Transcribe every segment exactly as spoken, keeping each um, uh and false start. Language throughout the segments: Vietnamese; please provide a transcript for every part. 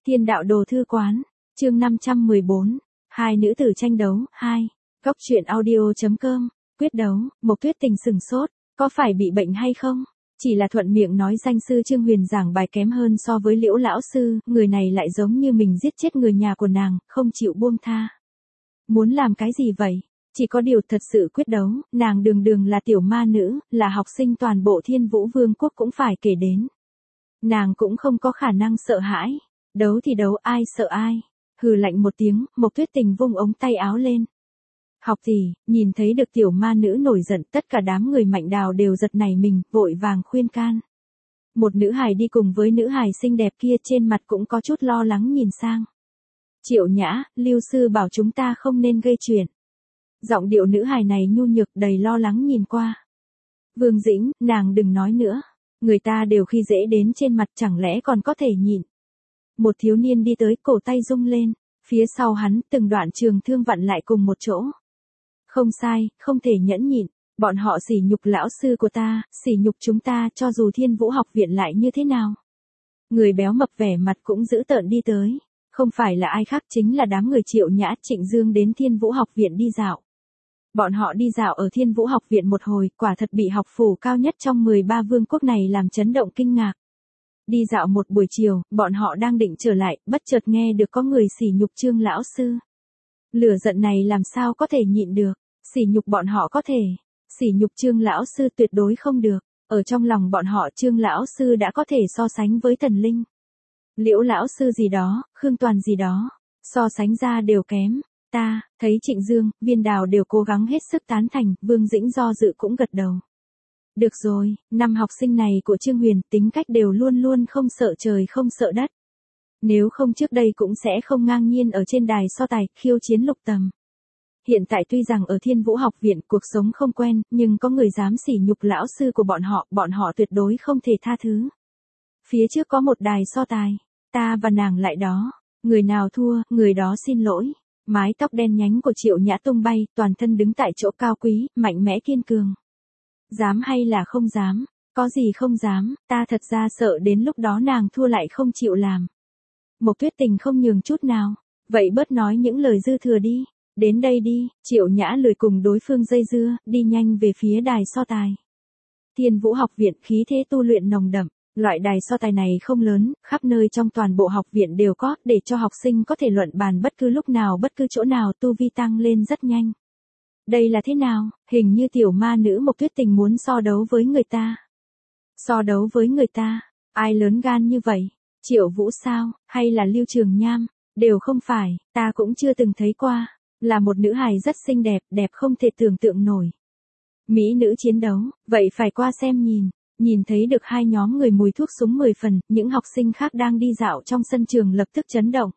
Thiên đạo đồ thư quán, chương năm trăm mười bốn, hai nữ tử tranh đấu, hai, góc truyện audio chấm com, quyết đấu, Mộc Tuyết Tình sừng sốt, có phải bị bệnh hay không? Chỉ là thuận miệng nói danh sư Trương Huyền giảng bài kém hơn so với Liễu lão sư, người này lại giống như mình giết chết người nhà của nàng, không chịu buông tha. Muốn làm cái gì vậy? Chỉ có điều thật sự quyết đấu, nàng đường đường là tiểu ma nữ, là học sinh toàn bộ Thiên Vũ Vương quốc cũng phải kể đến. Nàng cũng không có khả năng sợ hãi. Đấu thì đấu, ai sợ ai. Hừ lạnh một tiếng, Mộc Tuyết Tình vung ống tay áo lên. Học tỷ, nhìn thấy được tiểu ma nữ nổi giận, tất cả đám người Mạnh Đào đều giật nảy mình, vội vàng khuyên can. Một nữ hài đi cùng với nữ hài xinh đẹp kia trên mặt cũng có chút lo lắng nhìn sang. Triệu Nhã, Lưu sư bảo chúng ta không nên gây chuyện. Giọng điệu nữ hài này nhu nhược đầy lo lắng nhìn qua. Vương Dĩnh, nàng đừng nói nữa. Người ta đều khi dễ đến trên mặt chẳng lẽ còn có thể nhịn. Một thiếu niên đi tới, cổ tay rung lên. Phía sau hắn từng đoạn trường thương vặn lại cùng một chỗ. Không sai, không thể nhẫn nhịn. Bọn họ sỉ nhục lão sư của ta, sỉ nhục chúng ta, cho dù Thiên Vũ học viện lại như thế nào. Người béo mập vẻ mặt cũng dữ tợn đi tới. Không phải là ai khác, chính là đám người Triệu Nhã, Trịnh Dương đến Thiên Vũ học viện đi dạo. Bọn họ đi dạo ở Thiên Vũ học viện một hồi, quả thật bị học phủ cao nhất trong mười ba vương quốc này làm chấn động kinh ngạc. Đi dạo một buổi chiều, bọn họ đang định trở lại, bất chợt nghe được có người sỉ nhục Trương lão sư. Lửa giận này làm sao có thể nhịn được, sỉ nhục bọn họ có thể, sỉ nhục Trương lão sư tuyệt đối không được. Ở trong lòng bọn họ Trương lão sư đã có thể so sánh với thần linh. Liễu lão sư gì đó, Khương Toàn gì đó, so sánh ra đều kém. Ta, thấy Trịnh Dương, Viên Đào đều cố gắng hết sức tán thành, Vương Dĩnh do dự cũng gật đầu. Được rồi, năm học sinh này của Trương Huyền tính cách đều luôn luôn không sợ trời không sợ đất. Nếu không trước đây cũng sẽ không ngang nhiên ở trên đài so tài, khiêu chiến lục tầm. Hiện tại tuy rằng ở Thiên Vũ học viện cuộc sống không quen, nhưng có người dám sỉ nhục lão sư của bọn họ, bọn họ tuyệt đối không thể tha thứ. Phía trước có một đài so tài, ta và nàng lại đó, người nào thua, người đó xin lỗi. Mái tóc đen nhánh của Triệu Nhã tung bay, toàn thân đứng tại chỗ cao quý, mạnh mẽ kiên cường. Dám hay là không dám, có gì không dám, ta thật ra sợ đến lúc đó nàng thua lại không chịu làm. Mộc Tuyết Tình không nhường chút nào, vậy bớt nói những lời dư thừa đi, đến đây đi, Triệu Nhã lười cùng đối phương dây dưa, đi nhanh về phía đài so tài. Thiên Vũ học viện khí thế tu luyện nồng đậm. Loại đài so tài này không lớn, khắp nơi trong toàn bộ học viện đều có, để cho học sinh có thể luận bàn bất cứ lúc nào bất cứ chỗ nào, tu vi tăng lên rất nhanh. Đây là thế nào, hình như tiểu ma nữ Mộc Tuyết Tình muốn so đấu với người ta. So đấu với người ta, ai lớn gan như vậy? Triệu Vũ sao, hay là Lưu Trường Nham? Đều không phải, ta cũng chưa từng thấy qua. Là một nữ hài rất xinh đẹp, đẹp không thể tưởng tượng nổi. Mỹ nữ chiến đấu, vậy phải qua xem nhìn. Nhìn thấy được hai nhóm người mùi thuốc súng mười phần, những học sinh khác đang đi dạo trong sân trường lập tức chấn động.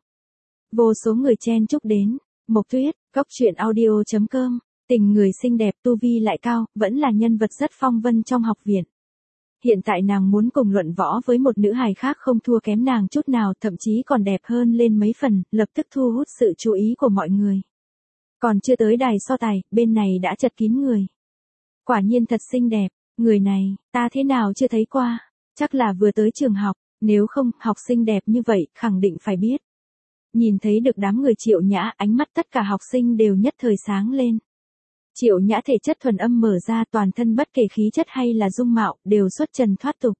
Vô số người chen chúc đến. Mộc Tuyết, góc truyện audio chấm com, tình người xinh đẹp, tu vi lại cao, vẫn là nhân vật rất phong vân trong học viện. Hiện tại nàng muốn cùng luận võ với một nữ hài khác không thua kém nàng chút nào, thậm chí còn đẹp hơn lên mấy phần, lập tức thu hút sự chú ý của mọi người. Còn chưa tới đài so tài, bên này đã chật kín người. Quả nhiên thật xinh đẹp. Người này, ta thế nào chưa thấy qua, chắc là vừa tới trường học, nếu không, học sinh đẹp như vậy, khẳng định phải biết. Nhìn thấy được đám người Triệu Nhã, ánh mắt tất cả học sinh đều nhất thời sáng lên. Triệu Nhã thể chất thuần âm mở ra, toàn thân bất kể khí chất hay là dung mạo, đều xuất trần thoát tục.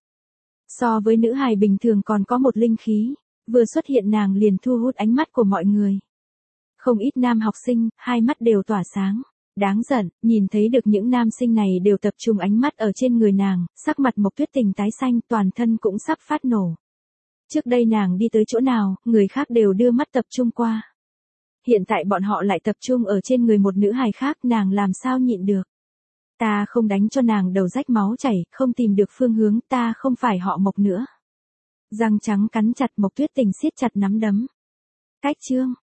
So với nữ hài bình thường còn có một linh khí, vừa xuất hiện nàng liền thu hút ánh mắt của mọi người. Không ít nam học sinh, hai mắt đều tỏa sáng. Đáng giận, nhìn thấy được những nam sinh này đều tập trung ánh mắt ở trên người nàng, sắc mặt Mộc Tuyết Tình tái xanh, toàn thân cũng sắp phát nổ. Trước đây nàng đi tới chỗ nào, người khác đều đưa mắt tập trung qua. Hiện tại bọn họ lại tập trung ở trên người một nữ hài khác, nàng làm sao nhịn được. Ta không đánh cho nàng đầu rách máu chảy, không tìm được phương hướng, ta không phải họ Mộc nữa. Răng trắng cắn chặt, Mộc Tuyết Tình siết chặt nắm đấm. Cách Trương,